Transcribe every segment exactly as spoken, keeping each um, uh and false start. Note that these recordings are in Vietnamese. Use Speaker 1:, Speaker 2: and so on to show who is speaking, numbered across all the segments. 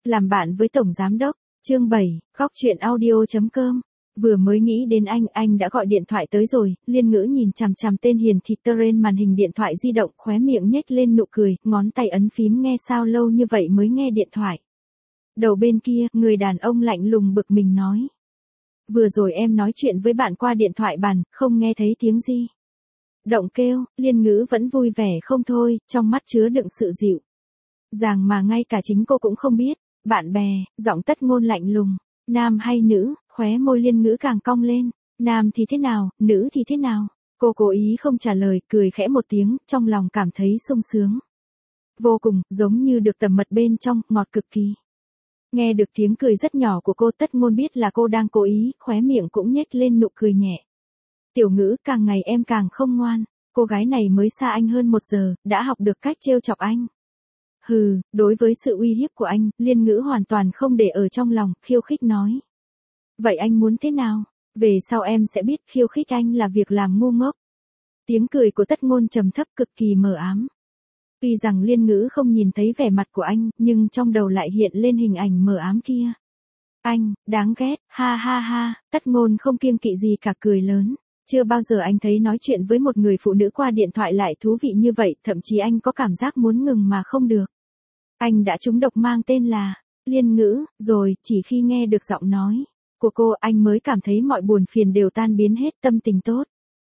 Speaker 1: Làm bạn với Tổng Giám Đốc, chương bảy, góc chuyện audio chấm com. Vừa mới nghĩ đến anh, anh đã gọi điện thoại tới rồi. Liên Ngữ nhìn chằm chằm tên hiền thịt trên màn hình điện thoại di động, khóe miệng nhếch lên nụ cười, ngón tay ấn phím nghe sao lâu như vậy mới nghe điện thoại. Đầu bên kia, người đàn ông lạnh lùng bực mình nói. Vừa rồi em nói chuyện với bạn qua điện thoại bàn, không nghe thấy tiếng gì. Động kêu, Liên Ngữ vẫn vui vẻ không thôi, trong mắt chứa đựng sự dịu dàng mà ngay cả chính cô cũng không biết. Bạn bè, giọng Tất Ngôn lạnh lùng. Nam hay nữ, khóe môi Liên Ngữ càng cong lên. Nam thì thế nào, nữ thì thế nào? Cô cố ý không trả lời, cười khẽ một tiếng, trong lòng cảm thấy sung sướng. Vô cùng, giống như được tẩm mật bên trong, ngọt cực kỳ. Nghe được tiếng cười rất nhỏ của cô, Tất Ngôn biết là cô đang cố ý, khóe miệng cũng nhếch lên nụ cười nhẹ. Tiểu Ngữ, càng ngày em càng không ngoan. Cô gái này mới xa anh hơn một giờ, đã học được cách trêu chọc anh. Hừ, đối với sự uy hiếp của anh, Liên Ngữ hoàn toàn không để ở trong lòng, khiêu khích nói. Vậy anh muốn thế nào? Về sau em sẽ biết khiêu khích anh là việc làm ngu ngốc. Tiếng cười của Tất Ngôn trầm thấp cực kỳ mờ ám. Tuy rằng Liên Ngữ không nhìn thấy vẻ mặt của anh, nhưng trong đầu lại hiện lên hình ảnh mờ ám kia. Anh, đáng ghét, ha ha ha, Tất Ngôn không kiêng kỵ gì cả, cười lớn. Chưa bao giờ anh thấy nói chuyện với một người phụ nữ qua điện thoại lại thú vị như vậy, thậm chí anh có cảm giác muốn ngừng mà không được. Anh đã trúng độc mang tên là Liên Ngữ, rồi, chỉ khi nghe được giọng nói của cô, anh mới cảm thấy mọi buồn phiền đều tan biến hết, tâm tình tốt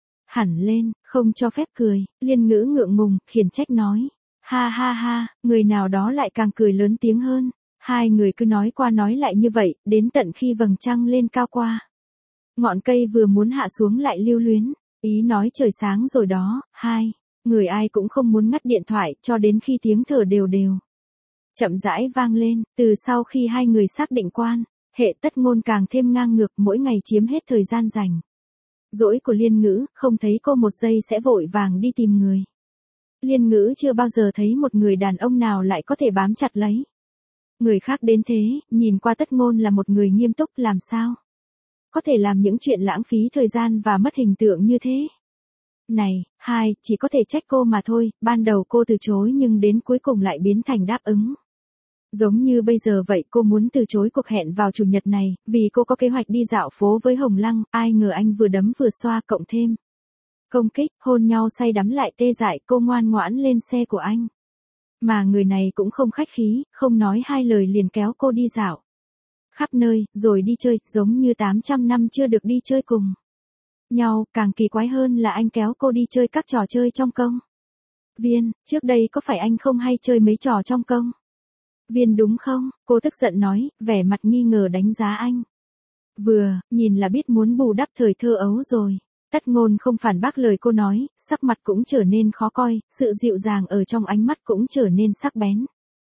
Speaker 1: hẳn lên, không cho phép cười. Liên Ngữ ngượng ngùng, khiển trách nói. Ha ha ha, người nào đó lại càng cười lớn tiếng hơn. Hai người cứ nói qua nói lại như vậy, đến tận khi vầng trăng lên cao qua. Ngọn cây vừa muốn hạ xuống lại lưu luyến, ý nói trời sáng rồi đó. Hai người ai cũng không muốn ngắt điện thoại, cho đến khi tiếng thở đều đều chậm rãi vang lên. Từ sau khi hai người xác định quan hệ, Tất Ngôn càng thêm ngang ngược, mỗi ngày chiếm hết thời gian rảnh rỗi của Liên Ngữ, không thấy cô một giây sẽ vội vàng đi tìm người. Liên Ngữ chưa bao giờ thấy một người đàn ông nào lại có thể bám chặt lấy người khác đến thế, nhìn qua Tất Ngôn là một người nghiêm túc, làm sao có thể làm những chuyện lãng phí thời gian và mất hình tượng như thế. Này, hai, chỉ có thể trách cô mà thôi, ban đầu cô từ chối nhưng đến cuối cùng lại biến thành đáp ứng. Giống như bây giờ vậy, cô muốn từ chối cuộc hẹn vào chủ nhật này, vì cô có kế hoạch đi dạo phố với Hồng Lăng, ai ngờ anh vừa đấm vừa xoa cộng thêm công kích, hôn nhau say đắm lại tê dại, cô ngoan ngoãn lên xe của anh. Mà người này cũng không khách khí, không nói hai lời liền kéo cô đi dạo khắp nơi, rồi đi chơi, giống như tám trăm năm chưa được đi chơi cùng nhau. Càng kỳ quái hơn là anh kéo cô đi chơi các trò chơi trong công viên, trước đây có phải anh không hay chơi mấy trò trong công viên đúng không? Cô tức giận nói, vẻ mặt nghi ngờ đánh giá anh. Vừa, nhìn là biết muốn bù đắp thời thơ ấu rồi. Tất Ngôn không phản bác lời cô nói, sắc mặt cũng trở nên khó coi, sự dịu dàng ở trong ánh mắt cũng trở nên sắc bén.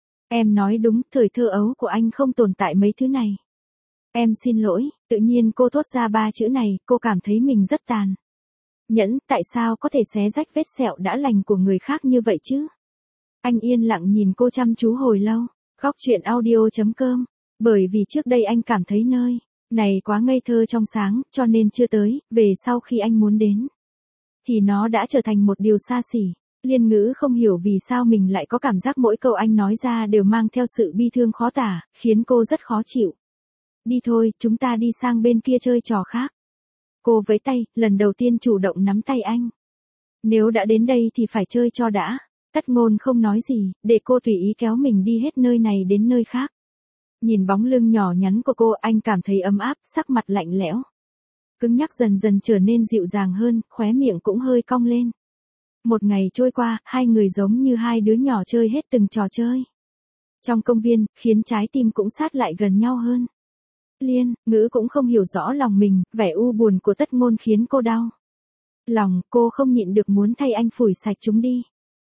Speaker 1: Em nói đúng, thời thơ ấu của anh không tồn tại mấy thứ này. Em xin lỗi. Tự nhiên cô thốt ra ba chữ này, cô cảm thấy mình rất tàn nhẫn, tại sao có thể xé rách vết sẹo đã lành của người khác như vậy chứ? Anh yên lặng nhìn cô chăm chú hồi lâu. Góc chuyện audio chấm com. Bởi vì trước đây anh cảm thấy nơi này quá ngây thơ trong sáng, cho nên chưa tới, về sau khi anh muốn đến thì nó đã trở thành một điều xa xỉ. Liên Ngữ không hiểu vì sao mình lại có cảm giác mỗi câu anh nói ra đều mang theo sự bi thương khó tả, khiến cô rất khó chịu. Đi thôi, chúng ta đi sang bên kia chơi trò khác. Cô vẫy tay, lần đầu tiên chủ động nắm tay anh. Nếu đã đến đây thì phải chơi cho đã. Tất Ngôn không nói gì, để cô tùy ý kéo mình đi hết nơi này đến nơi khác. Nhìn bóng lưng nhỏ nhắn của cô, anh cảm thấy ấm áp, sắc mặt lạnh lẽo cứng nhắc dần dần trở nên dịu dàng hơn, khóe miệng cũng hơi cong lên. Một ngày trôi qua, hai người giống như hai đứa nhỏ chơi hết từng trò chơi trong công viên, khiến trái tim cũng sát lại gần nhau hơn. Liên Ngữ cũng không hiểu rõ lòng mình, vẻ u buồn của Tất Ngôn khiến cô đau lòng, cô không nhịn được muốn thay anh phủi sạch chúng đi.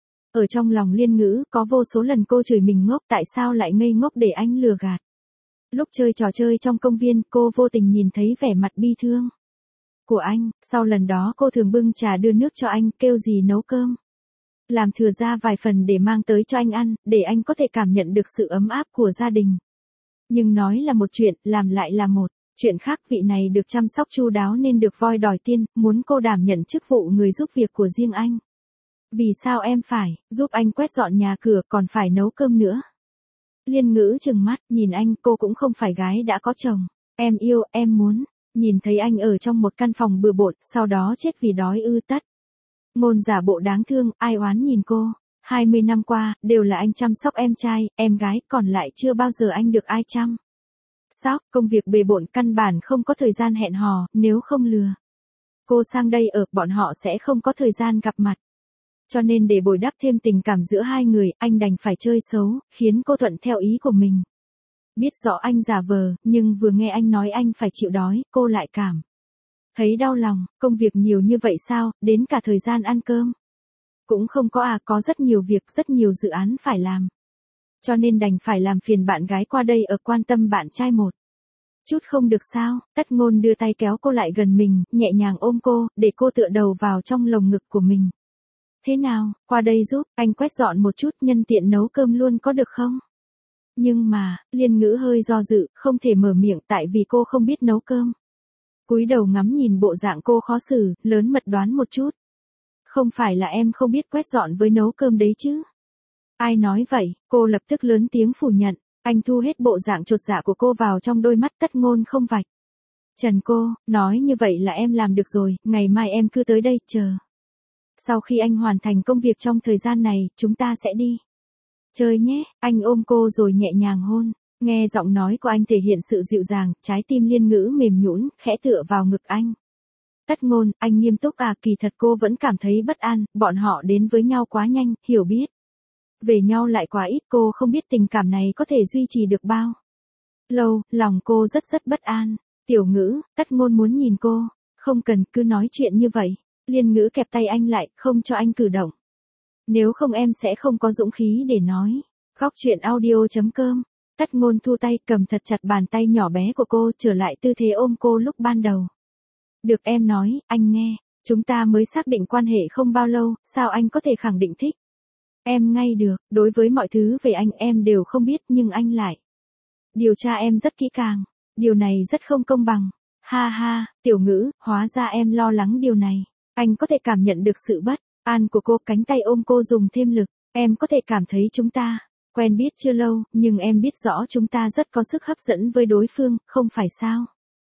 Speaker 1: Ở trong lòng Liên Ngữ, có vô số lần cô chửi mình ngốc, tại sao lại ngây ngốc để anh lừa gạt. Lúc chơi trò chơi trong công viên, cô vô tình nhìn thấy vẻ mặt bi thương của anh, sau lần đó cô thường bưng trà đưa nước cho anh, kêu gì nấu cơm làm thừa ra vài phần để mang tới cho anh ăn, để anh có thể cảm nhận được sự ấm áp của gia đình. Nhưng nói là một chuyện, làm lại là một chuyện khác. Vị này được chăm sóc chu đáo nên được voi đòi tiên, muốn cô đảm nhận chức vụ người giúp việc của riêng anh. Vì sao em phải giúp anh quét dọn nhà cửa, còn phải nấu cơm nữa? Liên Ngữ trừng mắt, nhìn anh, cô cũng không phải gái đã có chồng. Em yêu, em muốn. Nhìn thấy anh ở trong một căn phòng bừa bộn, sau đó chết vì đói ư tất. Ngôn giả bộ đáng thương, ai oán nhìn cô. hai mươi năm qua, đều là anh chăm sóc em trai, em gái, còn lại chưa bao giờ anh được ai chăm sóc, công việc bề bộn căn bản không có thời gian hẹn hò, nếu không lừa cô sang đây ở, bọn họ sẽ không có thời gian gặp mặt. Cho nên để bồi đắp thêm tình cảm giữa hai người, anh đành phải chơi xấu, khiến cô thuận theo ý của mình. Biết rõ anh giả vờ, nhưng vừa nghe anh nói anh phải chịu đói, cô lại cảm thấy đau lòng, công việc nhiều như vậy sao, đến cả thời gian ăn cơm cũng không có à, có rất nhiều việc, rất nhiều dự án phải làm. Cho nên đành phải làm phiền bạn gái qua đây ở quan tâm bạn trai một chút không được sao. Tất Ngôn đưa tay kéo cô lại gần mình, nhẹ nhàng ôm cô, để cô tựa đầu vào trong lồng ngực của mình. Thế nào, qua đây giúp, anh quét dọn một chút, nhân tiện nấu cơm luôn có được không? Nhưng mà, Liên Ngữ hơi do dự, không thể mở miệng tại vì cô không biết nấu cơm. Cúi đầu ngắm nhìn bộ dạng cô khó xử, lớn mật đoán một chút. Không phải là em không biết quét dọn với nấu cơm đấy chứ? Ai nói vậy? Cô lập tức lớn tiếng phủ nhận. Anh thu hết bộ dạng chột dạ của cô vào trong đôi mắt. Tất Ngôn không vạch trần cô, nói như vậy là em làm được rồi, ngày mai em cứ tới đây, chờ. Sau khi anh hoàn thành công việc trong thời gian này, chúng ta sẽ đi chơi nhé. Anh ôm cô rồi nhẹ nhàng hôn. Nghe giọng nói của anh thể hiện sự dịu dàng, trái tim Liên Ngữ mềm nhũn, khẽ tựa vào ngực anh. Tất Ngôn, anh nghiêm túc à? Kỳ thật cô vẫn cảm thấy bất an, bọn họ đến với nhau quá nhanh, hiểu biết về nhau lại quá ít, cô không biết tình cảm này có thể duy trì được bao lâu, lòng cô rất rất bất an. Tiểu Ngữ, Tất Ngôn muốn nhìn cô. Không cần, cứ nói chuyện như vậy. Liên Ngữ kẹp tay anh lại, không cho anh cử động. Nếu không em sẽ không có dũng khí để nói. Góc truyện audio chấm com. Tất Ngôn thu tay, cầm thật chặt bàn tay nhỏ bé của cô, trở lại tư thế ôm cô lúc ban đầu. Được em nói, anh nghe. Chúng ta mới xác định quan hệ không bao lâu, sao anh có thể khẳng định thích em ngay được? Đối với mọi thứ về anh em đều không biết, nhưng anh lại điều tra em rất kỹ càng. Điều này rất không công bằng. Ha ha, Tiểu Ngữ, hóa ra em lo lắng điều này. Anh có thể cảm nhận được sự bất an của cô, cánh tay ôm cô dùng thêm lực. Em có thể cảm thấy chúng ta quen biết chưa lâu, nhưng em biết rõ chúng ta rất có sức hấp dẫn với đối phương, không phải sao?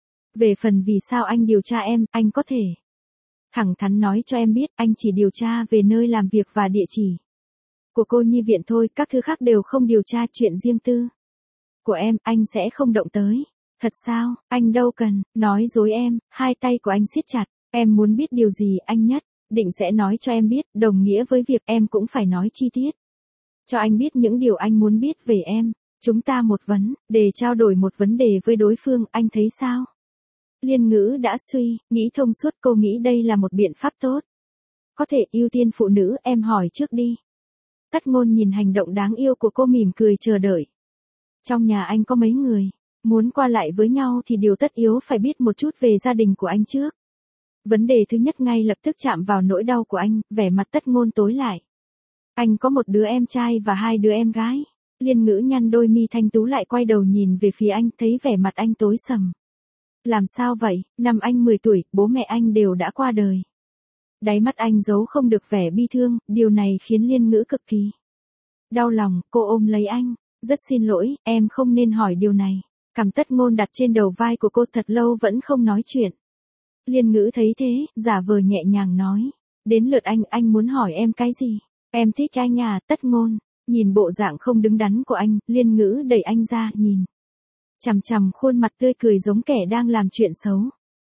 Speaker 1: Về phần vì sao anh điều tra em, anh có thể thẳng thắn nói cho em biết, anh chỉ điều tra về nơi làm việc và địa chỉ của cô nhi viện thôi, các thứ khác đều không điều tra. Chuyện riêng tư của em, anh sẽ không động tới. Thật sao? Anh đâu cần nói dối em. Hai tay của anh siết chặt. Em muốn biết điều gì, anh nhất định sẽ nói cho em biết, đồng nghĩa với việc em cũng phải nói chi tiết cho anh biết những điều anh muốn biết về em. Chúng ta một vấn đề trao đổi một vấn đề với đối phương, anh thấy sao? Liên Ngữ đã suy nghĩ thông suốt, cô nghĩ đây là một biện pháp tốt. Có thể ưu tiên phụ nữ, em hỏi trước đi. Tất Ngôn nhìn hành động đáng yêu của cô mỉm cười chờ đợi. Trong nhà anh có mấy người muốn qua lại với nhau thì điều tất yếu phải biết một chút về gia đình của anh trước. Vấn đề thứ nhất ngay lập tức chạm vào nỗi đau của anh, vẻ mặt Tất Ngôn tối lại. Anh có một đứa em trai và hai đứa em gái. Liên Ngữ nhăn đôi mi thanh tú lại quay đầu nhìn về phía anh, thấy vẻ mặt anh tối sầm. Làm sao vậy? Năm anh mười tuổi, bố mẹ anh đều đã qua đời. Đáy mắt anh giấu không được vẻ bi thương, điều này khiến Liên Ngữ cực kỳ đau lòng. Cô ôm lấy anh. Rất xin lỗi, em không nên hỏi điều này. Cằm Tất Ngôn đặt trên đầu vai của cô, thật lâu vẫn không nói chuyện. Liên Ngữ thấy thế, giả vờ nhẹ nhàng nói. Đến lượt anh, anh muốn hỏi em cái gì? Em thích anh à? Tất Ngôn nhìn bộ dạng không đứng đắn của anh, Liên Ngữ đẩy anh ra, nhìn chằm chằm khuôn mặt tươi cười giống kẻ đang làm chuyện xấu.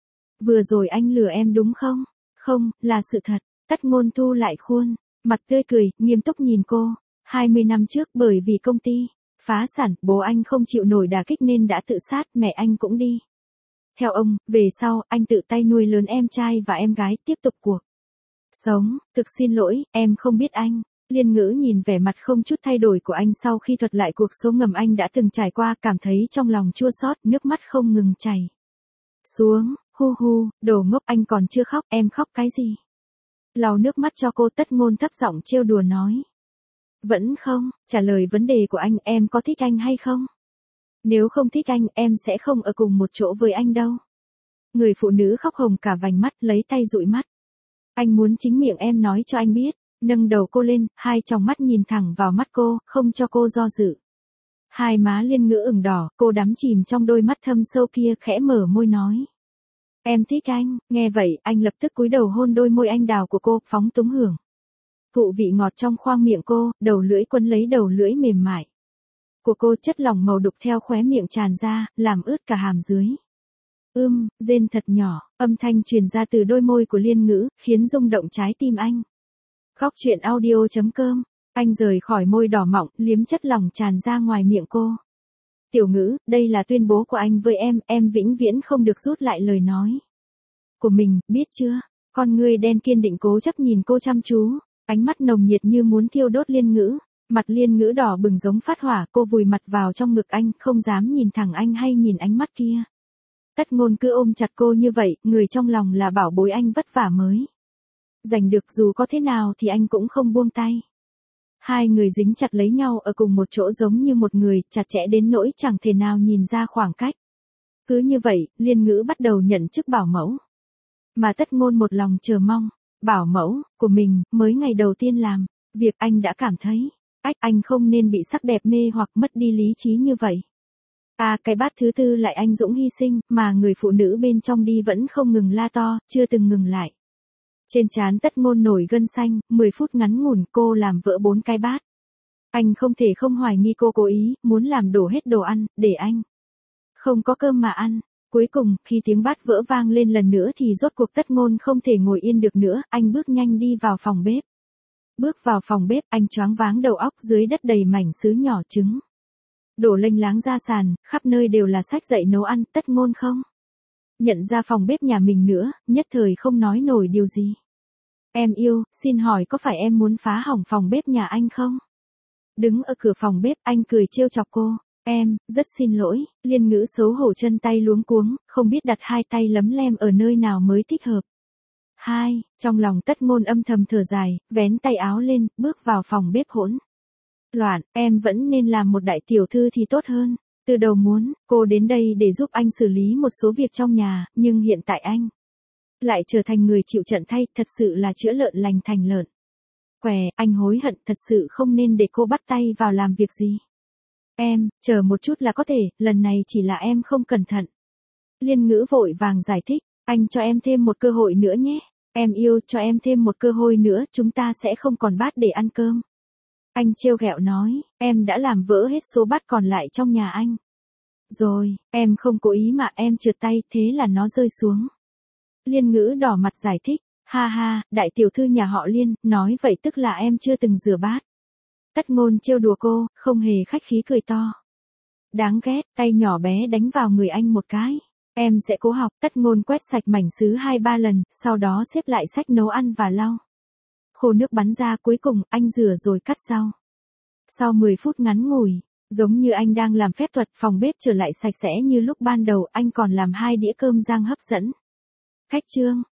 Speaker 1: Vừa rồi anh lừa em đúng không? Không, là sự thật. Tất Ngôn thu lại khuôn mặt tươi cười, nghiêm túc nhìn cô. hai mươi năm trước, bởi vì công ty phá sản, bố anh không chịu nổi đả kích nên đã tự sát, mẹ anh cũng đi theo ông. Về sau, anh tự tay nuôi lớn em trai và em gái, tiếp tục cuộc sống. Thực xin lỗi, em không biết anh. Liên Ngữ nhìn vẻ mặt không chút thay đổi của anh sau khi thuật lại cuộc số ngầm anh đã từng trải qua, cảm thấy trong lòng chua xót, nước mắt không ngừng chảy xuống. Hu hu, đồ ngốc, anh còn chưa khóc, em khóc cái gì? Lau nước mắt cho cô. Tất Ngôn thấp giọng trêu đùa nói. Vẫn không trả lời vấn đề của anh, em có thích anh hay không? Nếu không thích anh, em sẽ không ở cùng một chỗ với anh đâu. Người phụ nữ khóc hồng cả vành mắt, lấy tay dụi mắt. Anh muốn chính miệng em nói cho anh biết. Nâng đầu cô lên, hai tròng mắt nhìn thẳng vào mắt cô, không cho cô do dự. Hai má Liên Ngữ ửng đỏ, cô đắm chìm trong đôi mắt thâm sâu kia, khẽ mở môi nói. Em thích anh. Nghe vậy, anh lập tức cúi đầu hôn đôi môi anh đào của cô, phóng túng hưởng. Thụ vị ngọt trong khoang miệng cô, đầu lưỡi quấn lấy đầu lưỡi mềm mại của cô, chất lỏng màu đục theo khóe miệng tràn ra, làm ướt cả hàm dưới. Ưm, rên thật nhỏ, âm thanh truyền ra từ đôi môi của Liên Ngữ, khiến rung động trái tim anh. Khóc chuyện audio chấm com, anh rời khỏi môi đỏ mọng, liếm chất lỏng tràn ra ngoài miệng cô. Tiểu Ngữ, đây là tuyên bố của anh với em, em vĩnh viễn không được rút lại lời nói của mình, biết chưa? Con ngươi đen kiên định cố chấp nhìn cô chăm chú, ánh mắt nồng nhiệt như muốn thiêu đốt Liên Ngữ. Mặt Liên Ngữ đỏ bừng giống phát hỏa, cô vùi mặt vào trong ngực anh, không dám nhìn thẳng anh hay nhìn ánh mắt kia. Tất Ngôn cứ ôm chặt cô như vậy, người trong lòng là bảo bối anh vất vả mới giành được, dù có thế nào thì anh cũng không buông tay. Hai người dính chặt lấy nhau ở cùng một chỗ giống như một người, chặt chẽ đến nỗi chẳng thể nào nhìn ra khoảng cách. Cứ như vậy, Liên Ngữ bắt đầu nhận chức bảo mẫu. Mà Tất Ngôn một lòng chờ mong, bảo mẫu của mình, mới ngày đầu tiên làm việc anh đã cảm thấy, ách, anh không nên bị sắc đẹp mê hoặc mất đi lý trí như vậy. À, cái bát thứ tư lại anh dũng hy sinh, mà người phụ nữ bên trong đi vẫn không ngừng la to, chưa từng ngừng lại. Trên trán Tất Ngôn nổi gân xanh, mười phút ngắn ngủn cô làm vỡ bốn cái bát. Anh không thể không hoài nghi cô cố ý, muốn làm đổ hết đồ ăn, để anh không có cơm mà ăn. Cuối cùng, khi tiếng bát vỡ vang lên lần nữa thì rốt cuộc Tất Ngôn không thể ngồi yên được nữa, anh bước nhanh đi vào phòng bếp. Bước vào phòng bếp, anh choáng váng đầu óc, dưới đất đầy mảnh sứ nhỏ trứng đổ lênh láng ra sàn, khắp nơi đều là sách dạy nấu ăn. Tất Ngôn không nhận ra phòng bếp nhà mình nữa, nhất thời không nói nổi điều gì. Em yêu, xin hỏi có phải em muốn phá hỏng phòng bếp nhà anh không? Đứng ở cửa phòng bếp, anh cười trêu chọc cô. Em, rất xin lỗi. Liên Ngữ xấu hổ chân tay luống cuống, không biết đặt hai tay lấm lem ở nơi nào mới thích hợp. Hai, trong lòng Tất Ngôn âm thầm thở dài, vén tay áo lên, bước vào phòng bếp hỗn loạn. Em vẫn nên làm một đại tiểu thư thì tốt hơn. Từ đầu muốn, cô đến đây để giúp anh xử lý một số việc trong nhà, nhưng hiện tại anh lại trở thành người chịu trận thay, thật sự là chữa lợn lành thành lợn què, anh hối hận, thật sự không nên để cô bắt tay vào làm việc gì. Em, chờ một chút là có thể, lần này chỉ là em không cẩn thận. Liên Ngữ vội vàng giải thích, anh cho em thêm một cơ hội nữa nhé. Em yêu, cho em thêm một cơ hội nữa, chúng ta sẽ không còn bát để ăn cơm. Anh trêu ghẹo nói, em đã làm vỡ hết số bát còn lại trong nhà anh. Rồi, em không cố ý mà em trượt tay, thế là nó rơi xuống. Liên Ngữ đỏ mặt giải thích, ha ha, đại tiểu thư nhà họ Liên, nói vậy tức là em chưa từng rửa bát. Tất Ngôn trêu đùa cô, không hề khách khí cười to. Đáng ghét, tay nhỏ bé đánh vào người anh một cái. Em sẽ cố học. Tất Ngôn quét sạch mảnh sứ hai ba lần, sau đó xếp lại sách nấu ăn và lau khô nước bắn ra, cuối cùng anh rửa rồi cắt rau. Sau mười phút ngắn ngủi, giống như anh đang làm phép thuật, phòng bếp trở lại sạch sẽ như lúc ban đầu, anh còn làm hai đĩa cơm rang hấp dẫn. Khách trương,